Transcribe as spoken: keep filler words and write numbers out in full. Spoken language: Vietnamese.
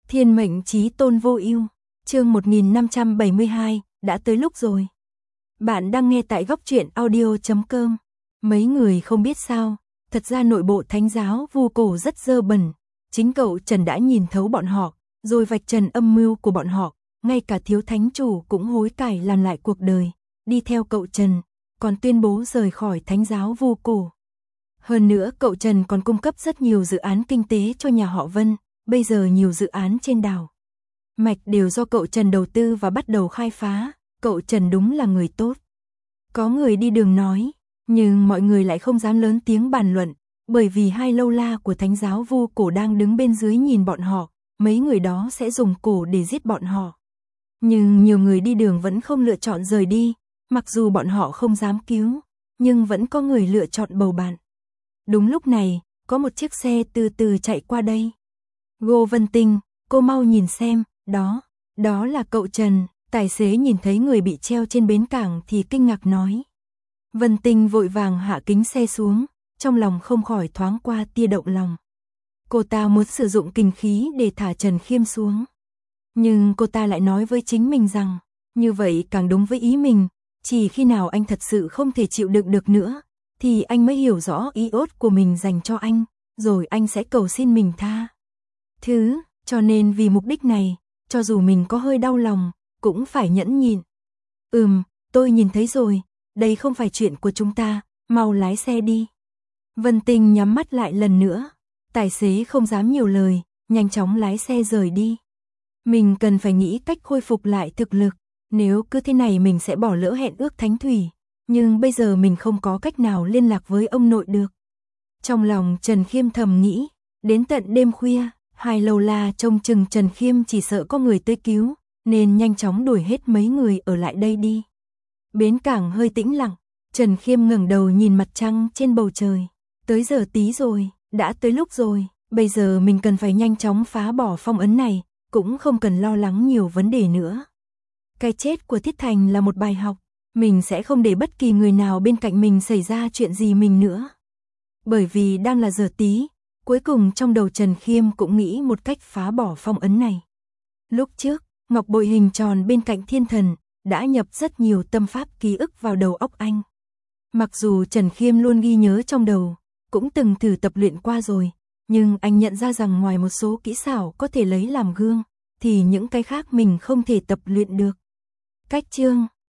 Thiên mệnh chí tôn vô ưu, chương một nghìn năm trăm bảy mươi hai, đã tới lúc rồi. Bạn đang nghe tại góc truyện audio chấm com. Mấy người không biết sao, thật ra nội bộ thánh giáo Vu Cổ rất dơ bẩn. Chính cậu Trần đã nhìn thấu bọn họ, rồi vạch trần âm mưu của bọn họ. Ngay cả thiếu thánh chủ cũng hối cải làm lại cuộc đời, đi theo cậu Trần, còn tuyên bố rời khỏi thánh giáo Vu Cổ. Hơn nữa cậu Trần còn cung cấp rất nhiều dự án kinh tế cho nhà họ Vân. Bây giờ nhiều dự án trên đảo Mạch đều do cậu Trần đầu tư và bắt đầu khai phá. Cậu Trần đúng là người tốt. Có người đi đường nói, nhưng mọi người lại không dám lớn tiếng bàn luận, bởi vì hai lâu la của thánh giáo Vu Cổ đang đứng bên dưới nhìn bọn họ, mấy người đó sẽ dùng cổ để giết bọn họ. Nhưng nhiều người đi đường vẫn không lựa chọn rời đi, mặc dù bọn họ không dám cứu, nhưng vẫn có người lựa chọn bầu bạn. Đúng lúc này, có một chiếc xe từ từ chạy qua đây. Ngô Vân Tinh, cô mau nhìn xem, đó, đó là cậu Trần. Tài xế nhìn thấy người bị treo trên bến cảng thì kinh ngạc nói. Vân Tinh vội vàng hạ kính xe xuống, trong lòng không khỏi thoáng qua tia động lòng. Cô ta muốn sử dụng kình khí để thả Trần Khiêm xuống. Nhưng cô ta lại nói với chính mình rằng, như vậy càng đúng với ý mình, chỉ khi nào anh thật sự không thể chịu đựng được nữa, thì anh mới hiểu rõ ý ốt của mình dành cho anh, rồi anh sẽ cầu xin mình tha thứ, cho nên vì mục đích này, cho dù mình có hơi đau lòng, cũng phải nhẫn nhịn. Ừm, tôi nhìn thấy rồi, đây không phải chuyện của chúng ta, mau lái xe đi. Vân Tinh nhắm mắt lại lần nữa, tài xế không dám nhiều lời, nhanh chóng lái xe rời đi. Mình cần phải nghĩ cách khôi phục lại thực lực, nếu cứ thế này mình sẽ bỏ lỡ hẹn ước thánh thủy, nhưng bây giờ mình không có cách nào liên lạc với ông nội được. Trong lòng Trần Khiêm thầm nghĩ, đến tận đêm khuya, hai lâu la trông chừng Trần Khiêm chỉ sợ có người tới cứu, nên nhanh chóng đuổi hết mấy người ở lại đây đi. Bến cảng hơi tĩnh lặng, Trần Khiêm ngẩng đầu nhìn mặt trăng trên bầu trời. Tới giờ tí rồi, đã tới lúc rồi, bây giờ mình cần phải nhanh chóng phá bỏ phong ấn này, cũng không cần lo lắng nhiều vấn đề nữa. Cái chết của Thiết Thành là một bài học, mình sẽ không để bất kỳ người nào bên cạnh mình xảy ra chuyện gì mình nữa. Bởi vì đang là giờ tí, cuối cùng trong đầu Trần Khiêm cũng nghĩ một cách phá bỏ phong ấn này. Lúc trước, ngọc bội hình tròn bên cạnh thiên thần đã nhập rất nhiều tâm pháp ký ức vào đầu óc anh. Mặc dù Trần Khiêm luôn ghi nhớ trong đầu, cũng từng thử tập luyện qua rồi, nhưng anh nhận ra rằng ngoài một số kỹ xảo có thể lấy làm gương, thì những cái khác mình không thể tập luyện được. Cách chương